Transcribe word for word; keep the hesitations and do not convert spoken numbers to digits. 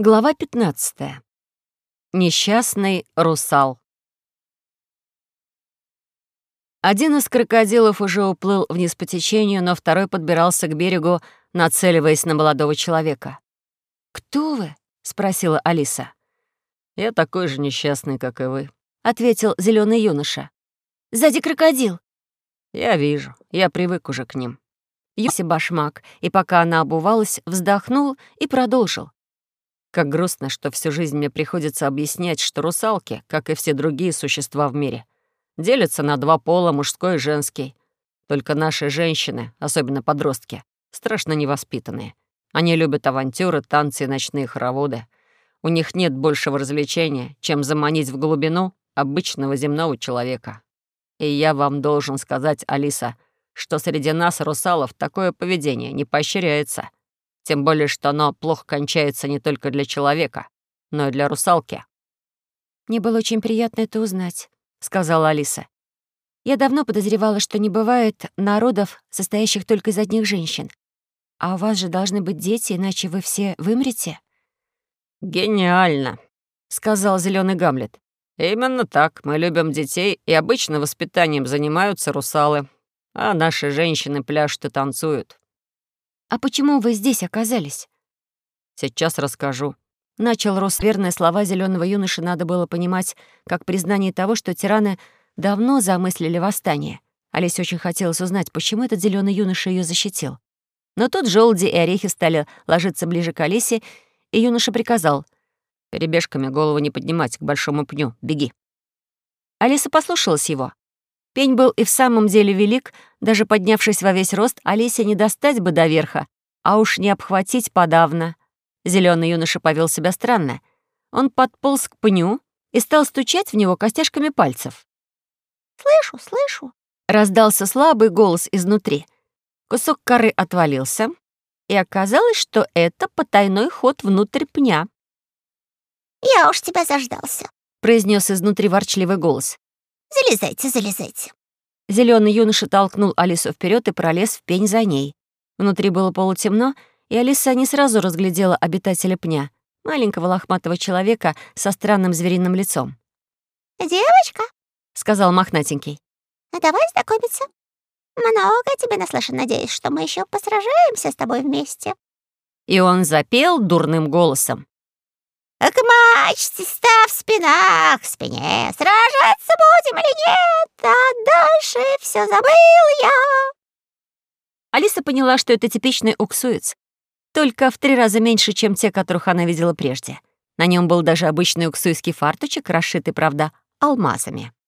Глава пятнадцатая. Несчастный русал. Один из крокодилов уже уплыл вниз по течению, но второй подбирался к берегу, нацеливаясь на молодого человека. «Кто вы?» — спросила Алиса. «Я такой же несчастный, как и вы», — ответил зеленый юноша. «Сзади крокодил». «Я вижу, я привык уже к ним». Юси башмак, и пока она обувалась, вздохнул и продолжил. Как грустно, что всю жизнь мне приходится объяснять, что русалки, как и все другие существа в мире, делятся на два пола, мужской и женский. Только наши женщины, особенно подростки, страшно невоспитанные. Они любят авантюры, танцы и ночные хороводы. У них нет большего развлечения, чем заманить в глубину обычного земного человека. И я вам должен сказать, Алиса, что среди нас, русалов, такое поведение не поощряется. Тем более, что оно плохо кончается не только для человека, но и для русалки. «Мне было очень приятно это узнать», — сказала Алиса. «Я давно подозревала, что не бывает народов, состоящих только из одних женщин. А у вас же должны быть дети, иначе вы все вымрете». «Гениально», — сказал зеленый Гамлет. «Именно так. Мы любим детей, и обычно воспитанием занимаются русалы. А наши женщины пляшут и танцуют». «А почему вы здесь оказались?» «Сейчас расскажу». Начал Рос. Верные слова зеленого юноши надо было понимать как признание того, что тираны давно замыслили восстание. Алисе очень хотелось узнать, почему этот зеленый юноша ее защитил. Но тут желуди и орехи стали ложиться ближе к Алисе, и юноша приказал: «Перебежками голову не поднимать, к большому пню. Беги». Алиса послушалась его. Пень был и в самом деле велик, даже поднявшись во весь рост, Алисе не достать бы до верха, а уж не обхватить подавно. Зеленый юноша повел себя странно. Он подполз к пню и стал стучать в него костяшками пальцев. «Слышу, слышу», — раздался слабый голос изнутри. Кусок коры отвалился, и оказалось, что это потайной ход внутрь пня. «Я уж тебя заждался», — произнес изнутри ворчливый голос. «Залезайте, залезайте». Зеленый юноша толкнул Алису вперед и пролез в пень за ней. Внутри было полутемно, и Алиса не сразу разглядела обитателя пня, маленького лохматого человека со странным звериным лицом. «Девочка», — сказал мохнатенький, — «давай знакомиться. Много тебе наслышан, надеюсь, что мы еще посражаемся с тобой вместе». И он запел дурным голосом. «К мачте став в спинах, в спине сражаться будем или нет, а дальше все забыл я». Алиса поняла, что это типичный уксуец, только в три раза меньше, чем те, которых она видела прежде. На нем был даже обычный уксуйский фарточек, расшитый, правда, алмазами.